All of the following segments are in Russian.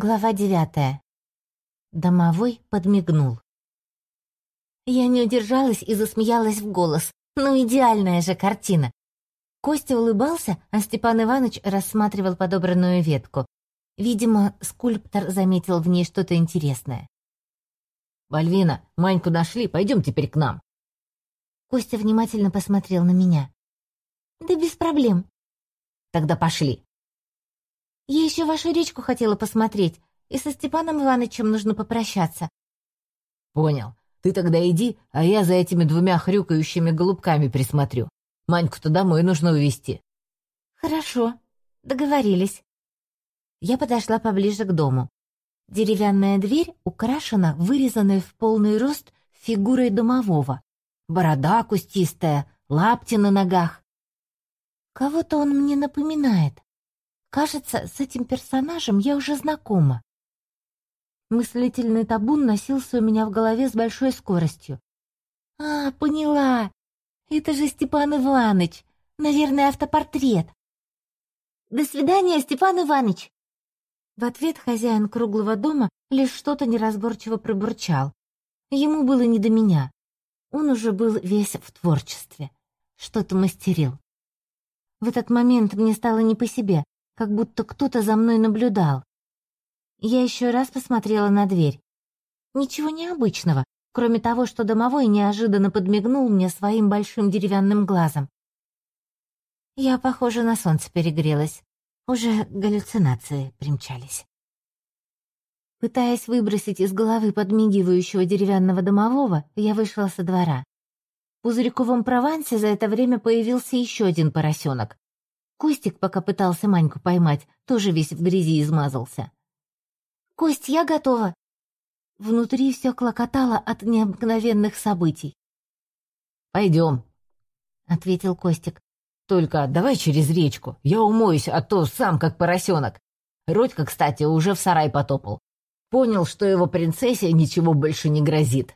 Глава 9. Домовой подмигнул. Я не удержалась и засмеялась в голос. Ну, идеальная же картина. Костя улыбался, а Степан Иванович рассматривал подобранную ветку. Видимо, скульптор заметил в ней что-то интересное. «Мальвина, Маньку нашли, пойдем теперь к нам». Костя внимательно посмотрел на меня. «Да без проблем». «Тогда пошли». «Я еще вашу речку хотела посмотреть, и со Степаном Ивановичем нужно попрощаться». «Понял. Ты тогда иди, а я за этими двумя хрюкающими голубками присмотрю. Маньку-то домой нужно увезти». «Хорошо. Договорились». Я подошла поближе к дому. Деревянная дверь украшена вырезанной в полный рост фигурой домового. Борода кустистая, лапти на ногах. Кого-то он мне напоминает. Кажется, с этим персонажем я уже знакома. Мыслительный табун носился у меня в голове с большой скоростью. «А, поняла! Это же Степан Иваныч! Наверное, автопортрет!» «До свидания, Степан Иваныч!» В ответ хозяин круглого дома лишь что-то неразборчиво пробурчал. Ему было не до меня. Он уже был весь в творчестве. Что-то мастерил. В этот момент мне стало не по себе, как будто кто-то за мной наблюдал. Я еще раз посмотрела на дверь. Ничего необычного, кроме того, что домовой неожиданно подмигнул мне своим большим деревянным глазом. Я, похоже, на солнце перегрелась. Уже галлюцинации примчались. Пытаясь выбросить из головы подмигивающего деревянного домового, я вышла со двора. В Пузырьковом Провансе за это время появился еще один поросенок. Костик, пока пытался Маньку поймать, тоже весь в грязи измазался. «Кость, я готова!» Внутри все клокотало от необыкновенных событий. «Пойдем», — ответил Костик. «Только давай через речку. Я умоюсь, а то сам как поросенок. Родька, кстати, уже в сарай потопал. Понял, что его принцессе ничего больше не грозит».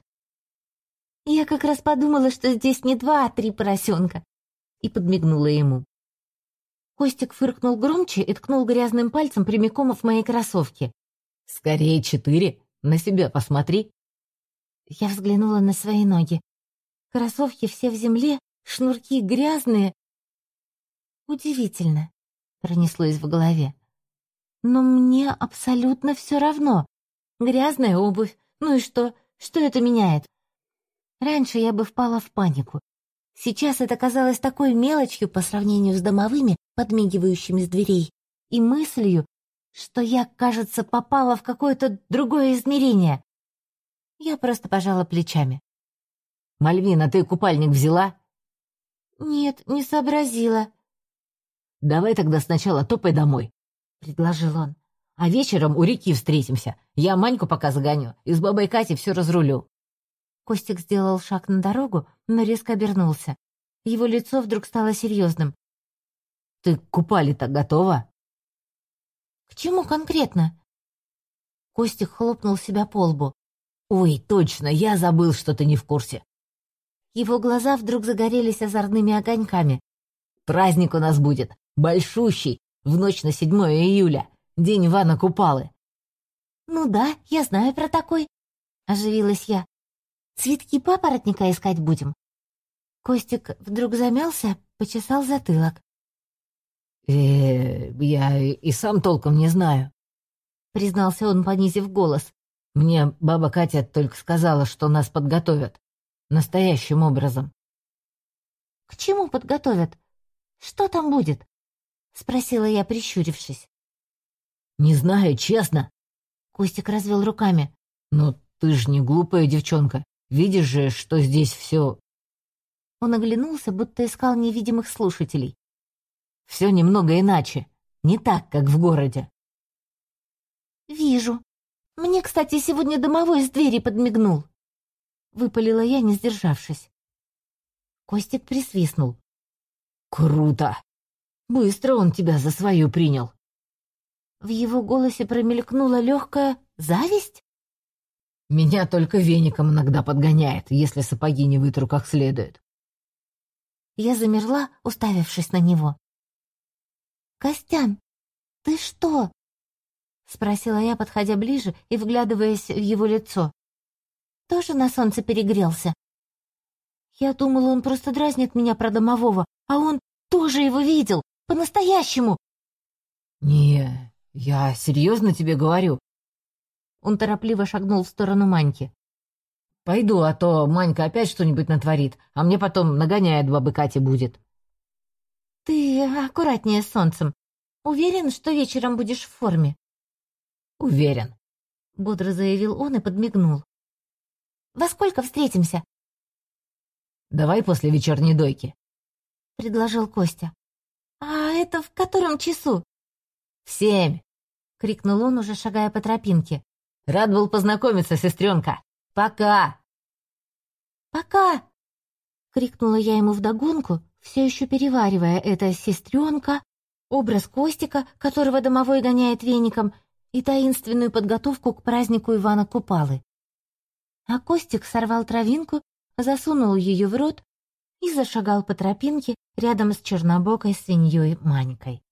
«Я как раз подумала, что здесь не 2, а 3 поросенка», и подмигнула ему. Костик фыркнул громче и ткнул грязным пальцем прямиком в мои кроссовки. «Скорее 4. На себя посмотри». Я взглянула на свои ноги. Кроссовки все в земле, шнурки грязные. Удивительно, пронеслось в голове. Но мне абсолютно все равно. Грязная обувь. Ну и что? Что это меняет? Раньше я бы впала в панику. Сейчас это казалось такой мелочью по сравнению с домовыми, подмигивающими с дверей, и мыслью, что я, кажется, попала в какое-то другое измерение. Я просто пожала плечами. «Мальвина, ты купальник взяла?» «Нет, не сообразила». «Давай тогда сначала топай домой», — предложил он. «А вечером у реки встретимся. Я Маньку пока загоню и с бабой Катей все разрулю». Костик сделал шаг на дорогу, но резко обернулся. Его лицо вдруг стало серьезным. «Ты к купали-то готова?» «К чему конкретно?» Костик хлопнул себя по лбу. «Ой, точно, я забыл, что ты не в курсе». Его глаза вдруг загорелись озорными огоньками. «Праздник у нас будет, большущий, в ночь на 7 июля, день Ивана Купалы». «Ну да, я знаю про такой», — оживилась я. «Цветки папоротника искать будем?» Костик вдруг замялся, почесал затылок. Я и сам толком не знаю», — признался он, понизив голос. «Мне баба Катя только сказала, что нас подготовят. Настоящим образом». «К чему подготовят? Что там будет?» — спросила я, прищурившись. «Не знаю, честно». Костик развел руками. «Но ты ж не глупая девчонка. Видишь же, что здесь все...» Он оглянулся, будто искал невидимых слушателей. «Все немного иначе. Не так, как в городе». «Вижу. Мне, кстати, сегодня домовой с двери подмигнул», — выпалила я, не сдержавшись. Костик присвистнул. «Круто! Быстро он тебя за свою принял». В его голосе промелькнула легкая зависть. «Меня только веником иногда подгоняет, если сапоги не вытру как следует». Я замерла, уставившись на него. «Костян, ты что?» — спросила я, подходя ближе и вглядываясь в его лицо. «Тоже на солнце перегрелся?» Я думала, он просто дразнит меня про домового, а он тоже его видел, по-настоящему. «Не, я серьезно тебе говорю». Он торопливо шагнул в сторону Маньки. «Пойду, а то Манька опять что-нибудь натворит, а мне потом нагоняет бабы Кати будет». «Ты аккуратнее с солнцем. Уверен, что вечером будешь в форме?» «Уверен», — бодро заявил он и подмигнул. «Во сколько встретимся?» «Давай после вечерней дойки», — предложил Костя. «А это в котором часу?» «В 7», — крикнул он, уже шагая по тропинке. «Рад был познакомиться, сестренка. Пока!» «Пока!» — крикнула я ему вдогонку, все еще переваривая это сестренка, образ Костика, которого домовой гоняет веником, и таинственную подготовку к празднику Ивана Купалы. А Костик сорвал травинку, засунул ее в рот и зашагал по тропинке рядом с чернобокой свиньей Манькой.